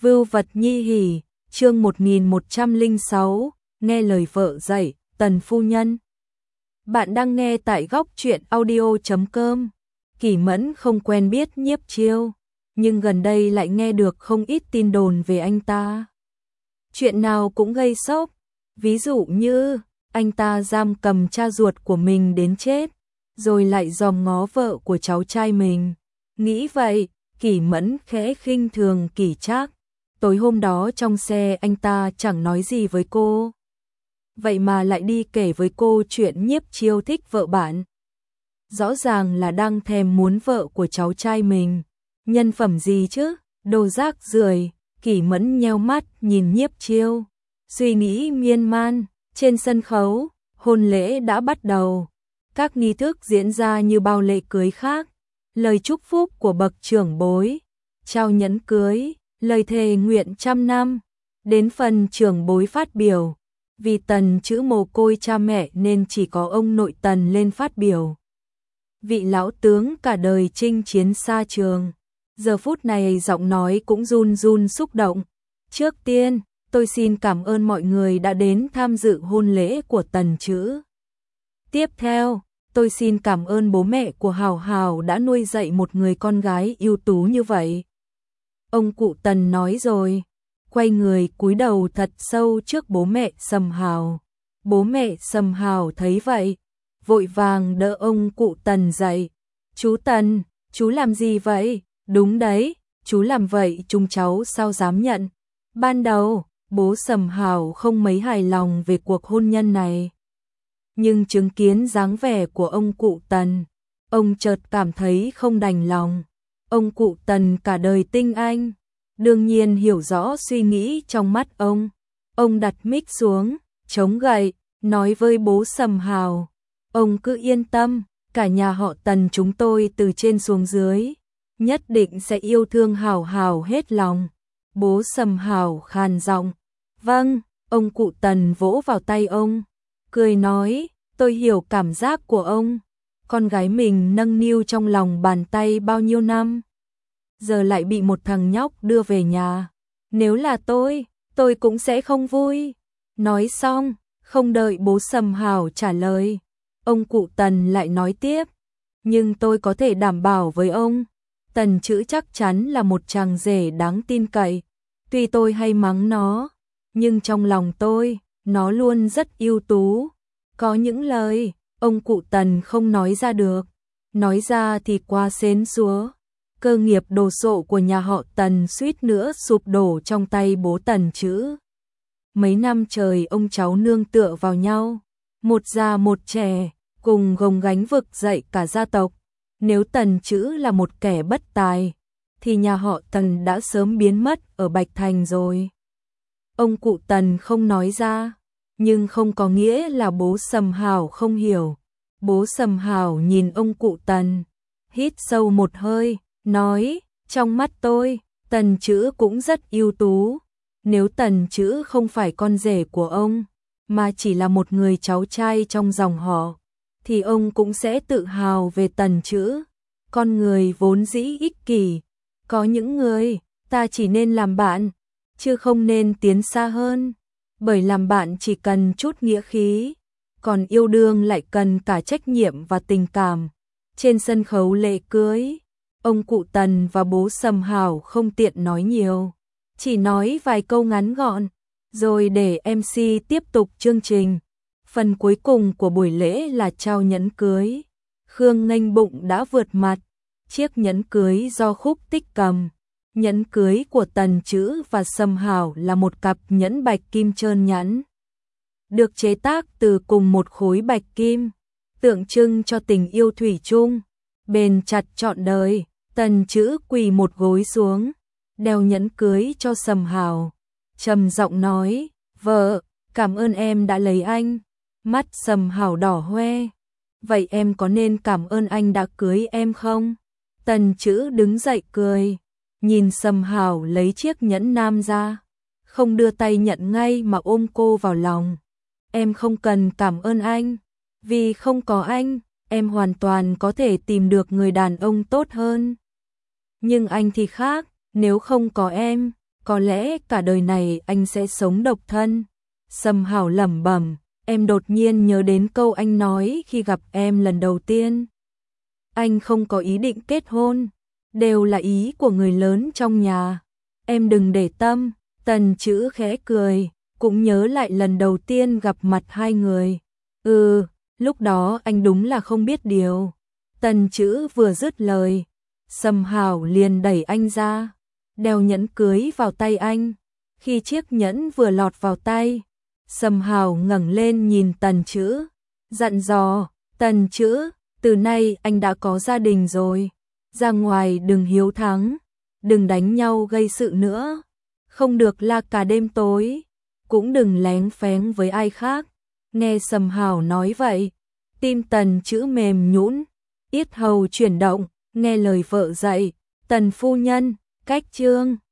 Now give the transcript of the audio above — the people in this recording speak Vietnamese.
Vưu vật nhi hỉ, chương 1106, nghe lời vợ dạy, Tần phu nhân. Bạn đang nghe tại góc truyện audio.com. Kỷ Mẫn không quen biết Nhiếp Chiêu, nhưng gần đây lại nghe được không ít tin đồn về anh ta. Chuyện nào cũng gây sốc, ví dụ như anh ta giam cầm cha ruột của mình đến chết, rồi lại dòm ngó vợ của cháu trai mình. Nghĩ vậy, Kỷ Mẫn khẽ khinh thường Kỷ Trác. Tối hôm đó trong xe anh ta chẳng nói gì với cô, vậy mà lại đi kể với cô chuyện Nhiếp Chiêu thích vợ bạn. Rõ ràng là đang thèm muốn vợ của cháu trai mình. Nhân phẩm gì chứ, đồ rác rưởi. Kỷ Mẫn nheo mắt nhìn Nhiếp Chiêu, suy nghĩ miên man. Trên sân khấu, hôn lễ đã bắt đầu. Các nghi thức diễn ra như bao lễ cưới khác. Lời chúc phúc của bậc trưởng bối, trao nhẫn cưới, lời thề nguyện 100 năm. Đến phần trưởng bối phát biểu, vì Tần chữ mồ côi cha mẹ nên chỉ có ông nội Tần lên phát biểu. Vị lão tướng cả đời chinh chiến xa trường, giờ phút này giọng nói cũng run run xúc động. Trước tiên, tôi xin cảm ơn mọi người đã đến tham dự hôn lễ của Tần chữ. Tiếp theo, tôi xin cảm ơn bố mẹ của Hào Hào đã nuôi dạy một người con gái ưu tú như vậy. Ông cụ Tần nói rồi, quay người cúi đầu thật sâu trước bố mẹ Sầm Hào. Bố mẹ Sầm Hào thấy vậy, vội vàng đỡ ông cụ Tần dậy. Chú Tần, chú làm gì vậy? Đúng đấy, chú làm vậy chúng cháu sao dám nhận. Ban đầu, bố Sầm Hào không mấy hài lòng về cuộc hôn nhân này. Nhưng chứng kiến dáng vẻ của ông cụ Tần, ông chợt cảm thấy không đành lòng. Ông cụ Tần cả đời tinh anh, đương nhiên hiểu rõ suy nghĩ trong mắt ông. Ông đặt mic xuống, chống gậy, nói với bố Sầm Hào, ông cứ yên tâm, cả nhà họ Tần chúng tôi từ trên xuống dưới, nhất định sẽ yêu thương Hào Hào hết lòng. Bố Sầm Hào khàn giọng, vâng. Ông cụ Tần vỗ vào tay ông, cười nói, tôi hiểu cảm giác của ông. Con gái mình nâng niu trong lòng bàn tay bao nhiêu năm, giờ lại bị một thằng nhóc đưa về nhà. Nếu là tôi cũng sẽ không vui. Nói xong, không đợi bố Sầm Hào trả lời, ông cụ Tần lại nói tiếp, nhưng tôi có thể đảm bảo với ông, Tần chữ chắc chắn là một chàng rể đáng tin cậy. Tuy tôi hay mắng nó, nhưng trong lòng tôi, nó luôn rất ưu tú. Có những lời, ông cụ Tần không nói ra được, nói ra thì quá xến xúa. Cơ nghiệp đồ sộ của nhà họ Tần suýt nữa sụp đổ trong tay bố Tần chữ. Mấy năm trời ông cháu nương tựa vào nhau, một già một trẻ, cùng gồng gánh vực dậy cả gia tộc. Nếu Tần chữ là một kẻ bất tài, thì nhà họ Tần đã sớm biến mất ở Bạch Thành rồi. Ông cụ Tần không nói ra, nhưng không có nghĩa là bố Sầm Hào không hiểu. Bố Sầm Hào nhìn ông cụ Tần, hít sâu một hơi, nói, trong mắt tôi, Tần chữ cũng rất ưu tú. Nếu Tần chữ không phải con rể của ông, mà chỉ là một người cháu trai trong dòng họ, thì ông cũng sẽ tự hào về Tần chữ. Con người vốn dĩ ích kỷ, có những người, ta chỉ nên làm bạn, chứ không nên tiến xa hơn. Bởi làm bạn chỉ cần chút nghĩa khí, còn yêu đương lại cần cả trách nhiệm và tình cảm. Trên sân khấu lễ cưới, ông cụ Tần và bố Sầm Hào không tiện nói nhiều, chỉ nói vài câu ngắn gọn, rồi để MC tiếp tục chương trình. Phần cuối cùng của buổi lễ là trao nhẫn cưới. Khương Nghênh Bụng đã vượt mặt, chiếc nhẫn cưới do Khúc Tích cầm. Nhẫn cưới của Tần chữ và Sầm Hào là một cặp nhẫn bạch kim trơn nhẵn, được chế tác từ cùng một khối bạch kim, tượng trưng cho tình yêu thủy chung, bền chặt trọn đời. Tần chữ quỳ một gối xuống, đeo nhẫn cưới cho Sầm Hào, trầm giọng nói, vợ, cảm ơn em đã lấy anh. Mắt Sầm Hào đỏ hoe, vậy em có nên cảm ơn anh đã cưới em không? Tần chữ đứng dậy cười, nhìn Sầm Hào lấy chiếc nhẫn nam ra, không đưa tay nhận ngay mà ôm cô vào lòng. Em không cần cảm ơn anh, vì không có anh, em hoàn toàn có thể tìm được người đàn ông tốt hơn. Nhưng anh thì khác, nếu không có em, có lẽ cả đời này anh sẽ sống độc thân. Sầm Hảo lẩm bẩm, em đột nhiên nhớ đến câu anh nói khi gặp em lần đầu tiên. Anh không có ý định kết hôn, đều là ý của người lớn trong nhà. Em đừng để tâm, Tần Chữ khẽ cười, cũng nhớ lại lần đầu tiên gặp mặt hai người. Lúc đó anh đúng là không biết điều. Tần Chữ vừa dứt lời, Sầm Hảo liền đẩy anh ra, đeo nhẫn cưới vào tay anh. Khi chiếc nhẫn vừa lọt vào tay, Sầm Hảo ngẩng lên nhìn Tần Chữ, dặn dò, Tần Chữ, từ nay anh đã có gia đình rồi, ra ngoài đừng hiếu thắng, đừng đánh nhau gây sự nữa, không được la cả đêm tối, cũng đừng lén phén với ai khác. Nghe Sầm Hảo nói vậy, tim Tần Chữ mềm nhũn, yết hầu chuyển động, nghe lời vợ dạy, Tần phu nhân, cách chương